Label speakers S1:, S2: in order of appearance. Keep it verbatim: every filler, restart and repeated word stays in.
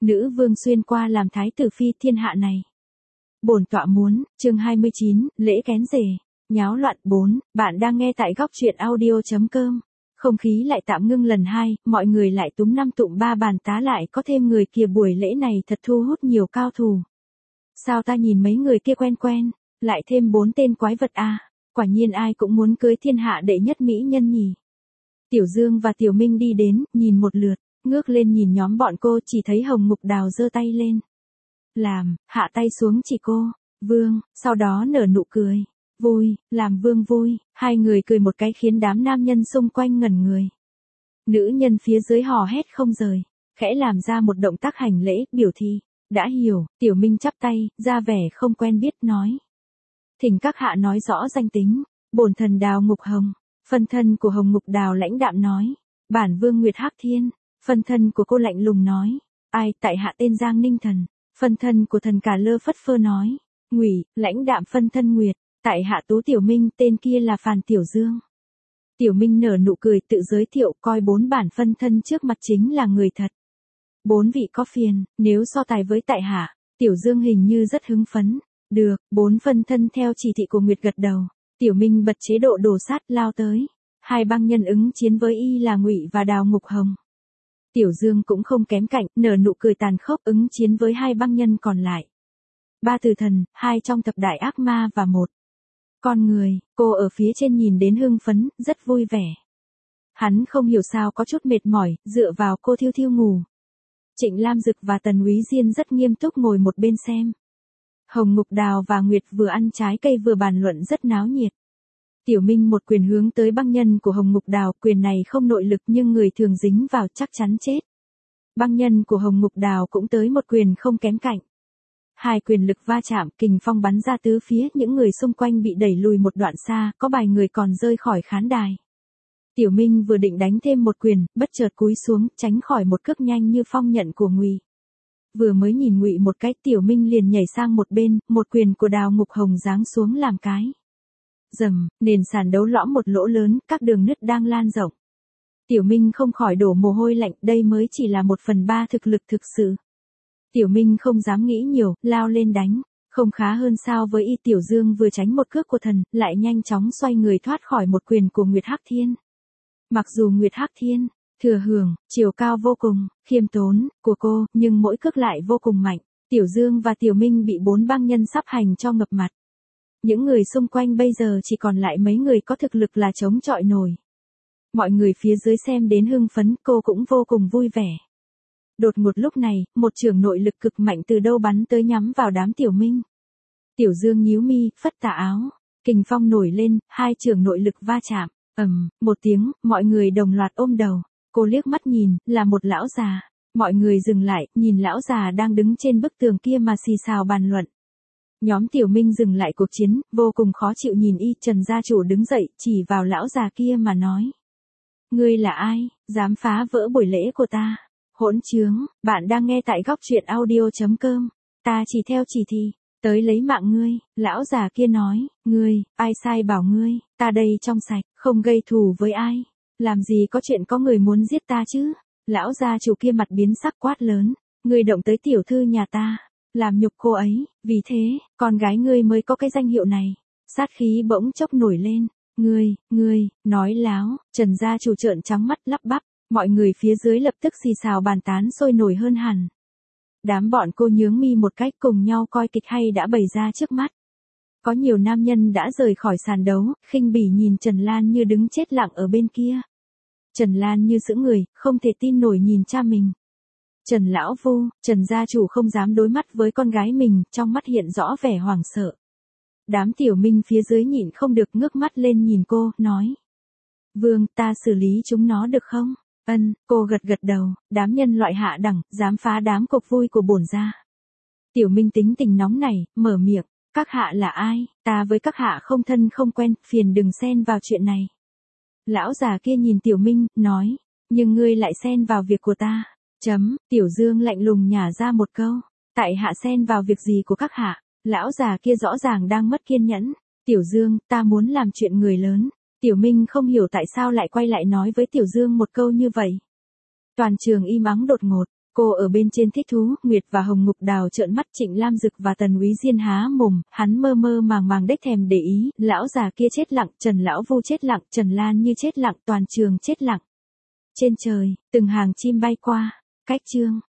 S1: Nữ vương xuyên qua làm thái tử phi thiên hạ này. Bổn tọa muốn, chương hai mươi chín, lễ kén rể, nháo loạn bốn, bạn đang nghe tại góc truyện audio.com. Không khí lại tạm ngưng lần hai, mọi người lại túm năm tụm ba bàn tá lại có thêm người kia, buổi lễ này thật thu hút nhiều cao thủ. Sao ta nhìn mấy người kia quen quen, lại thêm bốn tên quái vật a, à, quả nhiên ai cũng muốn cưới thiên hạ đệ nhất mỹ nhân nhỉ. Tiểu Dương và Tiểu Minh đi đến, nhìn một lượt, ngước lên nhìn nhóm bọn cô, chỉ thấy Hồng Mục Đào giơ tay lên. Làm, hạ tay xuống chỉ cô, Vương, sau đó nở nụ cười. Vui, làm Vương vui, hai người cười một cái khiến đám nam nhân xung quanh ngẩn người. Nữ nhân phía dưới hò hét không rời, khẽ làm ra một động tác hành lễ, biểu thị, đã hiểu. Tiểu Minh chắp tay, ra vẻ không quen biết nói. Thỉnh các hạ nói rõ danh tính, bổn thần Đào Ngục Hồng. Phân thân của Hồng Ngục Đào lãnh đạm nói, bản Vương Nguyệt Hắc Thiên. Phân thân của cô lạnh lùng nói, ai, tại hạ tên Giang Ninh Thần. Phân thân của thần Cả Lơ Phất Phơ nói, Ngụy, lãnh đạm phân thân Nguyệt, tại hạ Tú Tiểu Minh, tên kia là Phàn Tiểu Dương. Tiểu Minh nở nụ cười tự giới thiệu, coi bốn bản phân thân trước mặt chính là người thật. Bốn vị có phiền, nếu so tài với tại hạ. Tiểu Dương hình như rất hứng phấn. Được, bốn phân thân theo chỉ thị của Nguyệt gật đầu. Tiểu Minh bật chế độ đổ sát lao tới. Hai băng nhân ứng chiến với y là Ngụy và Đào Ngục Hồng. Tiểu Dương cũng không kém cạnh, nở nụ cười tàn khốc ứng chiến với hai băng nhân còn lại. Ba tử thần, hai trong thập đại ác ma và một con người. Cô ở phía trên nhìn đến hưng phấn, rất vui vẻ. Hắn không hiểu sao có chút mệt mỏi, dựa vào cô thiêu thiêu ngủ. Trịnh Lam Dực và Tần Úy Diên rất nghiêm túc ngồi một bên xem. Hồng Ngục Đào và Nguyệt vừa ăn trái cây vừa bàn luận rất náo nhiệt. Tiểu Minh một quyền hướng tới băng nhân của Hồng Ngục Đào, quyền này không nội lực nhưng người thường dính vào chắc chắn chết. Băng nhân của Hồng Ngục Đào cũng tới một quyền không kém cạnh. Hai quyền lực va chạm, kình phong bắn ra tứ phía, những người xung quanh bị đẩy lùi một đoạn xa, có vài người còn rơi khỏi khán đài. Tiểu Minh vừa định đánh thêm một quyền, bất chợt cúi xuống, tránh khỏi một cước nhanh như phong nhận của Ngụy. Vừa mới nhìn Ngụy một cái, Tiểu Minh liền nhảy sang một bên, một quyền của Đào Ngục Hồng giáng xuống làm cái. Rầm, nền sàn đấu lõm một lỗ lớn, các đường nứt đang lan rộng. Tiểu Minh không khỏi đổ mồ hôi lạnh, đây mới chỉ là một phần ba thực lực thực sự. Tiểu Minh không dám nghĩ nhiều, lao lên đánh, không khá hơn sao với y. Tiểu Dương vừa tránh một cước của thần, lại nhanh chóng xoay người thoát khỏi một quyền của Nguyệt Hắc Thiên. Mặc dù Nguyệt Hắc Thiên, thừa hưởng, chiều cao vô cùng, khiêm tốn, của cô, nhưng mỗi cước lại vô cùng mạnh. Tiểu Dương và Tiểu Minh bị bốn băng nhân sắp hành cho ngập mặt. Những người xung quanh bây giờ chỉ còn lại mấy người có thực lực là chống chọi nổi. Mọi người phía dưới xem đến hưng phấn, cô cũng vô cùng vui vẻ. Đột ngột lúc này, một chưởng nội lực cực mạnh từ đâu bắn tới nhắm vào đám Tiểu Minh. Tiểu Dương nhíu mi, phất tà áo, kình phong nổi lên, hai chưởng nội lực va chạm, ầm, một tiếng, mọi người đồng loạt ôm đầu. Cô liếc mắt nhìn, là một lão già. Mọi người dừng lại, nhìn lão già đang đứng trên bức tường kia mà xì xào bàn luận. Nhóm Tiểu Minh dừng lại cuộc chiến, vô cùng khó chịu nhìn y. Trần gia chủ đứng dậy, chỉ vào lão già kia mà nói. Ngươi là ai, dám phá vỡ buổi lễ của ta? Hỗn trướng, bạn đang nghe tại góc truyện audio.com. Ta chỉ theo chỉ thị, tới lấy mạng ngươi. Lão già kia nói, ngươi, ai sai bảo ngươi, ta đây trong sạch, không gây thù với ai. Làm gì có chuyện có người muốn giết ta chứ? Lão gia chủ kia mặt biến sắc quát lớn, ngươi động tới tiểu thư nhà ta, làm nhục cô ấy, vì thế, con gái ngươi mới có cái danh hiệu này. Sát khí bỗng chốc nổi lên, ngươi, ngươi, nói láo. Trần gia chủ trợn trắng mắt lắp bắp, mọi người phía dưới lập tức xì xào bàn tán sôi nổi hơn hẳn. Đám bọn cô nhướng mi một cách cùng nhau coi kịch hay đã bày ra trước mắt. Có nhiều nam nhân đã rời khỏi sàn đấu, khinh bỉ nhìn Trần Lan Như đứng chết lặng ở bên kia. Trần Lan Như sững người, không thể tin nổi nhìn cha mình. Trần lão vu, Trần gia chủ không dám đối mắt với con gái mình, trong mắt hiện rõ vẻ hoảng sợ. Đám Tiểu Minh phía dưới nhịn không được ngước mắt lên nhìn cô, nói. Vương, ta xử lý chúng nó được không? Ân, cô gật gật đầu, đám nhân loại hạ đẳng, dám phá đám cuộc vui của bổn gia. Tiểu Minh tính tình nóng nảy, mở miệng, các hạ là ai, ta với các hạ không thân không quen, phiền đừng xen vào chuyện này. Lão già kia nhìn Tiểu Minh, nói, nhưng ngươi lại xen vào việc của ta. Chấm, Tiểu Dương lạnh lùng nhả ra một câu, tại hạ xen vào việc gì của các hạ? Lão già kia rõ ràng đang mất kiên nhẫn. Tiểu Dương, ta muốn làm chuyện người lớn. Tiểu Minh không hiểu tại sao lại quay lại nói với Tiểu Dương một câu như vậy. Toàn trường im ắng đột ngột, Cô ở bên trên thích thú, Nguyệt và Hồng Ngục Đào trợn mắt, Trịnh Lam Dực và Tần Úy Diên há mồm, hắn mơ mơ màng màng đếch thèm để ý, lão già kia chết lặng, Trần Lão Vu chết lặng, Trần Lan Như chết lặng, toàn trường chết lặng. Trên trời, từng hàng chim bay qua, cách chương.